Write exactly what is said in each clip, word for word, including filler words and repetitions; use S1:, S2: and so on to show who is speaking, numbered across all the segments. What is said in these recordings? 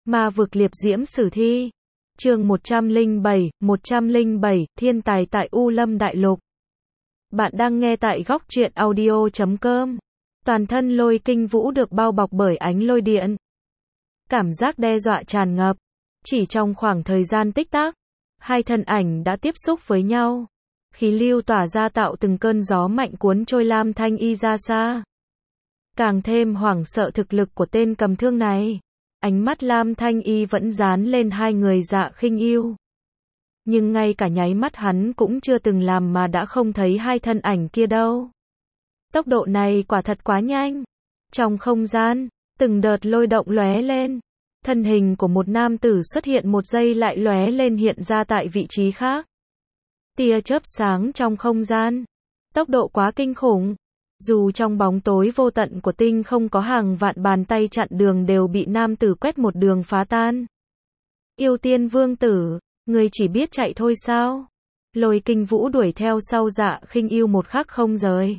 S1: Ma vực liệp diễm sử thi. Chương một trăm lẻ bảy, một trăm lẻ bảy, thiên tài tại U Lâm Đại Lục. Bạn đang nghe tại góc truyện audio chấm com. Toàn thân Lôi Kinh Vũ được bao bọc bởi ánh lôi điện. Cảm giác đe dọa tràn ngập. Chỉ trong khoảng thời gian tích tắc, hai thân ảnh đã tiếp xúc với nhau. Khí lưu tỏa ra tạo từng cơn gió mạnh cuốn trôi Lam Thanh Y ra xa. Càng thêm hoảng sợ thực lực của tên cầm thương này. Ánh mắt Lam Thanh Y vẫn dán lên hai người Dạ Khinh Ưu. Nhưng ngay cả nháy mắt hắn cũng chưa từng làm mà đã không thấy hai thân ảnh kia đâu. Tốc độ này quả thật quá nhanh. Trong không gian, từng đợt lôi động lóe lên. Thân hình của một nam tử xuất hiện một giây lại lóe lên hiện ra tại vị trí khác. Tia chớp sáng trong không gian. Tốc độ quá kinh khủng. Dù trong bóng tối vô tận của tinh không có hàng vạn bàn tay chặn đường đều bị nam tử quét một đường phá tan. Yêu Tiên Vương tử, người chỉ biết chạy thôi sao? Lôi Kinh Vũ đuổi theo sau Dạ Khinh Ưu một khắc không rời.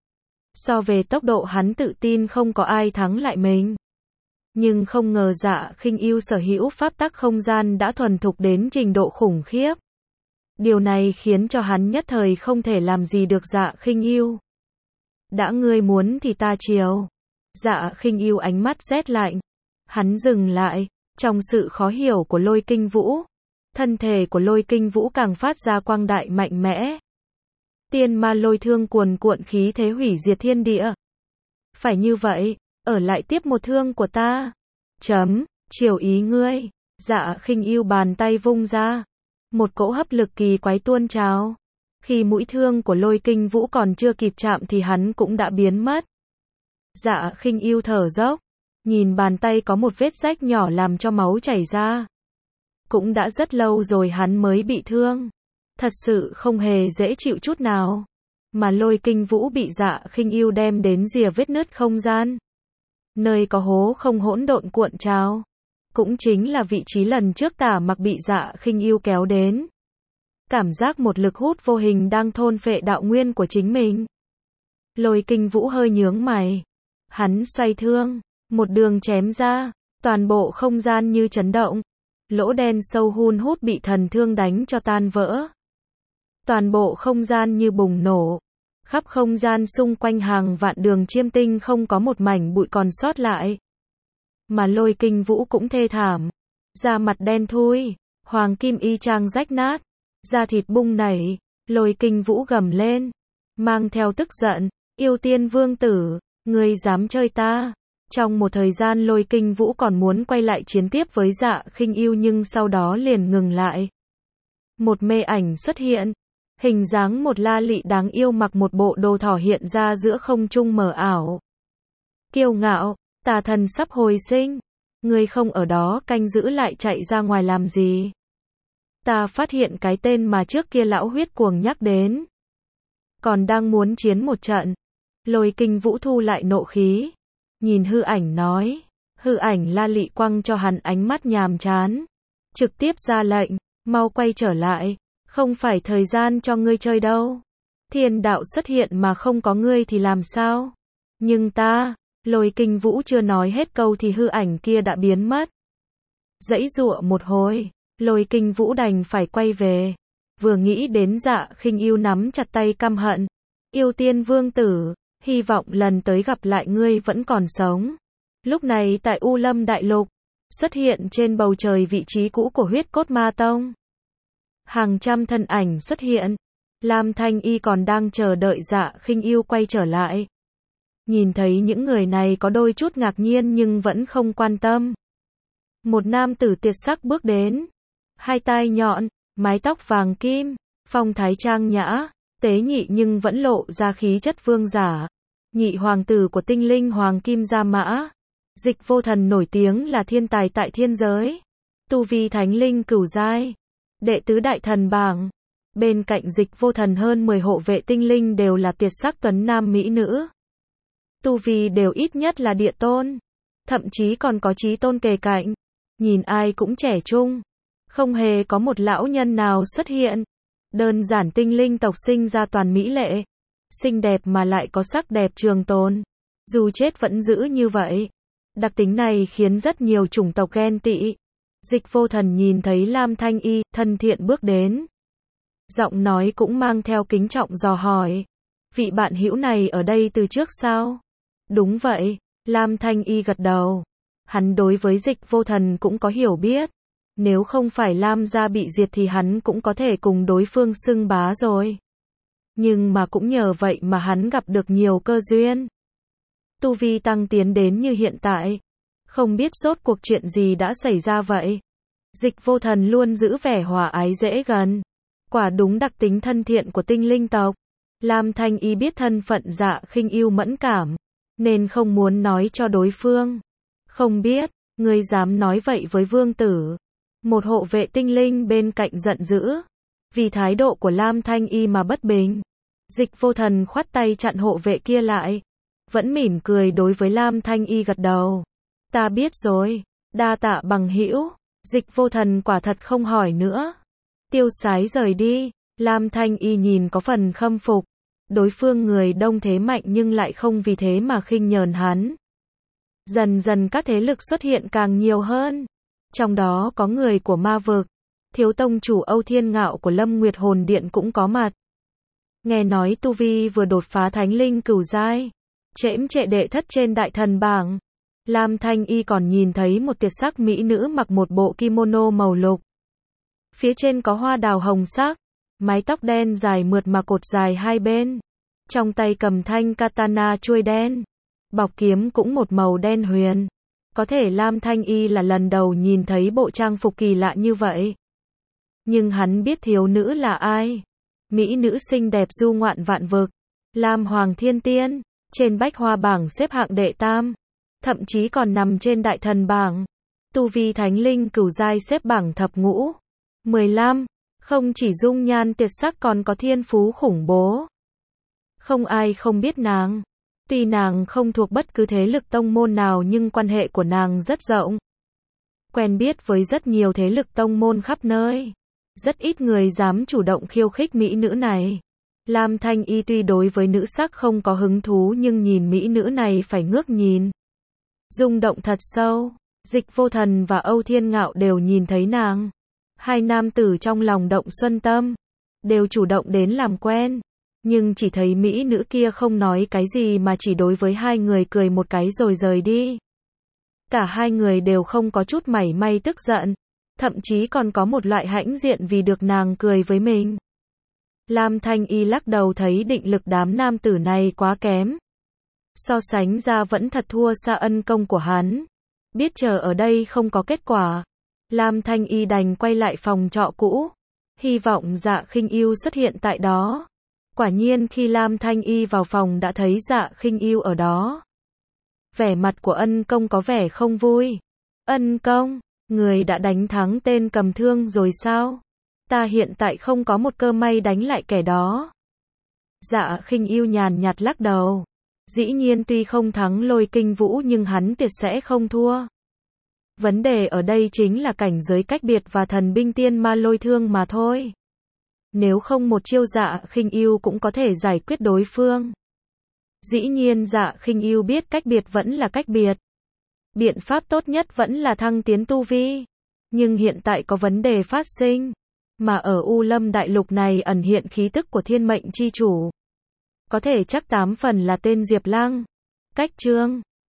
S1: So về tốc độ hắn tự tin không có ai thắng lại mình. Nhưng không ngờ Dạ Khinh Ưu sở hữu pháp tắc không gian đã thuần thục đến trình độ khủng khiếp. Điều này khiến cho hắn nhất thời không thể làm gì được Dạ Khinh Ưu. Đã ngươi muốn thì ta chiều. Dạ Khinh Ưu ánh mắt rét lạnh. Hắn dừng lại, trong sự khó hiểu của Lôi Kinh Vũ. Thân thể của Lôi Kinh Vũ càng phát ra quang đại mạnh mẽ. Tiên ma lôi thương cuồn cuộn khí thế hủy diệt thiên địa. Phải như vậy, ở lại tiếp một thương của ta. Chấm, chiều ý ngươi. Dạ Khinh Ưu bàn tay vung ra. Một cỗ hấp lực kỳ quái tuôn trào. Khi mũi thương của Lôi Kinh Vũ còn chưa kịp chạm thì hắn cũng đã biến mất. Dạ Khinh Ưu thở dốc, nhìn bàn tay có một vết rách nhỏ làm cho máu chảy ra. Cũng đã rất lâu rồi hắn mới bị thương. Thật sự không hề dễ chịu chút nào. Mà Lôi Kinh Vũ bị Dạ Khinh Ưu đem đến rìa vết nứt không gian. Nơi có hố không hỗn độn cuộn trào. Cũng chính là vị trí lần trước Tả Mặc bị Dạ Khinh Ưu kéo đến. Cảm giác một lực hút vô hình đang thôn phệ đạo nguyên của chính mình. Lôi Kinh Vũ hơi nhướng mày. Hắn xoay thương, một đường chém ra, toàn bộ không gian như chấn động. Lỗ đen sâu hun hút bị thần thương đánh cho tan vỡ. Toàn bộ không gian như bùng nổ. Khắp không gian xung quanh hàng vạn đường chiêm tinh không có một mảnh bụi còn sót lại. Mà Lôi Kinh Vũ cũng thê thảm. Da mặt đen thui, hoàng kim y trang rách nát. Da thịt bung nảy, Lôi Kinh Vũ gầm lên, mang theo tức giận, Yêu Tiên Vương tử, ngươi dám chơi ta. Trong một thời gian Lôi Kinh Vũ còn muốn quay lại chiến tiếp với Dạ Khinh Ưu nhưng sau đó liền ngừng lại. Một mê ảnh xuất hiện, hình dáng một la lị đáng yêu mặc một bộ đồ thỏ hiện ra giữa không trung mờ ảo. Kiêu ngạo, tà thần sắp hồi sinh, ngươi không ở đó canh giữ lại chạy ra ngoài làm gì? Ta phát hiện cái tên mà trước kia lão huyết cuồng nhắc đến. Còn đang muốn chiến một trận. Lôi Kinh Vũ thu lại nộ khí. Nhìn hư ảnh nói. Hư ảnh la lị quăng cho hắn ánh mắt nhàm chán. Trực tiếp ra lệnh. Mau quay trở lại. Không phải thời gian cho ngươi chơi đâu. Thiên đạo xuất hiện mà không có ngươi thì làm sao? Nhưng ta. Lôi Kinh Vũ chưa nói hết câu thì hư ảnh kia đã biến mất. Giãy giụa một hồi. Lôi Kinh Vũ đành phải quay về. Vừa nghĩ đến Dạ Khinh Ưu nắm chặt tay căm hận. Yêu Tiên Vương tử, hy vọng lần tới gặp lại ngươi vẫn còn sống. Lúc này tại U Lâm Đại Lục, xuất hiện trên bầu trời vị trí cũ của Huyết Cốt Ma Tông. Hàng trăm thân ảnh xuất hiện. Lam Thanh Y còn đang chờ đợi Dạ Khinh Ưu quay trở lại. Nhìn thấy những người này có đôi chút ngạc nhiên nhưng vẫn không quan tâm. Một nam tử tuyệt sắc bước đến. Hai tai nhọn, mái tóc vàng kim, phong thái trang nhã, tế nhị nhưng vẫn lộ ra khí chất vương giả. Nhị hoàng tử của tinh linh Hoàng Kim Gia Mã. Dịch Vô Thần nổi tiếng là thiên tài tại thiên giới. Tu vi thánh linh cửu giai. Đệ tứ đại thần bảng. Bên cạnh Dịch Vô Thần hơn mười hộ vệ tinh linh đều là tuyệt sắc tuấn nam mỹ nữ. Tu vi đều ít nhất là địa tôn. Thậm chí còn có chí tôn kề cạnh. Nhìn ai cũng trẻ trung. Không hề có một lão nhân nào xuất hiện. Đơn giản tinh linh tộc sinh ra toàn mỹ lệ. Xinh đẹp mà lại có sắc đẹp trường tồn. Dù chết vẫn giữ như vậy. Đặc tính này khiến rất nhiều chủng tộc ghen tị. Dịch Vô Thần nhìn thấy Lam Thanh Y, thân thiện bước đến. Giọng nói cũng mang theo kính trọng dò hỏi. Vị bạn hữu này ở đây từ trước sao? Đúng vậy, Lam Thanh Y gật đầu. Hắn đối với Dịch Vô Thần cũng có hiểu biết. Nếu không phải Lam gia bị diệt thì hắn cũng có thể cùng đối phương xưng bá rồi. Nhưng mà cũng nhờ vậy mà hắn gặp được nhiều cơ duyên. Tu vi tăng tiến đến như hiện tại. Không biết rốt cuộc chuyện gì đã xảy ra vậy. Dịch Vô Thần luôn giữ vẻ hòa ái dễ gần. Quả đúng đặc tính thân thiện của tinh linh tộc. Lam Thanh Y biết thân phận Dạ Khinh Ưu mẫn cảm, nên không muốn nói cho đối phương. Không biết, ngươi dám nói vậy với vương tử. Một hộ vệ tinh linh bên cạnh giận dữ. Vì thái độ của Lam Thanh Y mà bất bình. Dịch Vô Thần khoát tay chặn hộ vệ kia lại. Vẫn mỉm cười đối với Lam Thanh Y gật đầu. Ta biết rồi, đa tạ bằng hữu. Dịch Vô Thần quả thật không hỏi nữa. Tiêu sái rời đi. Lam Thanh Y nhìn có phần khâm phục. Đối phương người đông thế mạnh nhưng lại không vì thế mà khinh nhờn hắn. Dần dần các thế lực xuất hiện càng nhiều hơn. Trong đó có người của ma vực. Thiếu tông chủ Âu Thiên Ngạo của Lâm Nguyệt Hồn Điện cũng có mặt. Nghe nói tu vi vừa đột phá thánh linh cửu giai. Trễm trệ đệ thất trên đại thần bảng. Lam Thanh Y còn nhìn thấy một tuyệt sắc mỹ nữ mặc một bộ kimono màu lục. Phía trên có hoa đào hồng sắc. Mái tóc đen dài mượt mà cột dài hai bên. Trong tay cầm thanh katana chuôi đen. Bọc kiếm cũng một màu đen huyền. Có thể Lam Thanh Y là lần đầu nhìn thấy bộ trang phục kỳ lạ như vậy. Nhưng hắn biết thiếu nữ là ai. Mỹ nữ xinh đẹp du ngoạn vạn vực. Lam Hoàng Thiên Tiên. Trên bách hoa bảng xếp hạng đệ tam. Thậm chí còn nằm trên đại thần bảng. Tu vi thánh linh cửu giai xếp bảng thập ngũ. mười lăm. Không chỉ dung nhan tuyệt sắc còn có thiên phú khủng bố. Không ai không biết nàng. Tuy nàng không thuộc bất cứ thế lực tông môn nào nhưng quan hệ của nàng rất rộng. Quen biết với rất nhiều thế lực tông môn khắp nơi. Rất ít người dám chủ động khiêu khích mỹ nữ này. Lam Thanh Y tuy đối với nữ sắc không có hứng thú nhưng nhìn mỹ nữ này phải ngước nhìn. Rung động thật sâu. Dịch Vô Thần và Âu Thiên Ngạo đều nhìn thấy nàng. Hai nam tử trong lòng động xuân tâm. Đều chủ động đến làm quen. Nhưng chỉ thấy mỹ nữ kia không nói cái gì mà chỉ đối với hai người cười một cái rồi rời đi. Cả hai người đều không có chút mảy may tức giận. Thậm chí còn có một loại hãnh diện vì được nàng cười với mình. Lam Thanh Y lắc đầu thấy định lực đám nam tử này quá kém. So sánh ra vẫn thật thua xa ân công của hắn. Biết chờ ở đây không có kết quả. Lam Thanh Y đành quay lại phòng trọ cũ. Hy vọng Dạ Khinh Ưu xuất hiện tại đó. Quả nhiên khi Lam Thanh Y vào phòng đã thấy Dạ Khinh Ưu ở đó. Vẻ mặt của ân công có vẻ không vui. Ân công, người đã đánh thắng tên cầm thương rồi sao? Ta hiện tại không có một cơ may đánh lại kẻ đó. Dạ Khinh Ưu nhàn nhạt lắc đầu. Dĩ nhiên tuy không thắng Lôi Kinh Vũ nhưng hắn tuyệt sẽ không thua. Vấn đề ở đây chính là cảnh giới cách biệt và thần binh tiên ma lôi thương mà thôi. Nếu không một chiêu Dạ Khinh Ưu cũng có thể giải quyết đối phương. Dĩ nhiên Dạ Khinh Ưu biết cách biệt vẫn là cách biệt. Biện pháp tốt nhất vẫn là thăng tiến tu vi. Nhưng hiện tại có vấn đề phát sinh. Mà ở U Lâm Đại Lục này ẩn hiện khí tức của thiên mệnh chi chủ. Có thể chắc tám phần là tên Diệp Lăng. Cách chương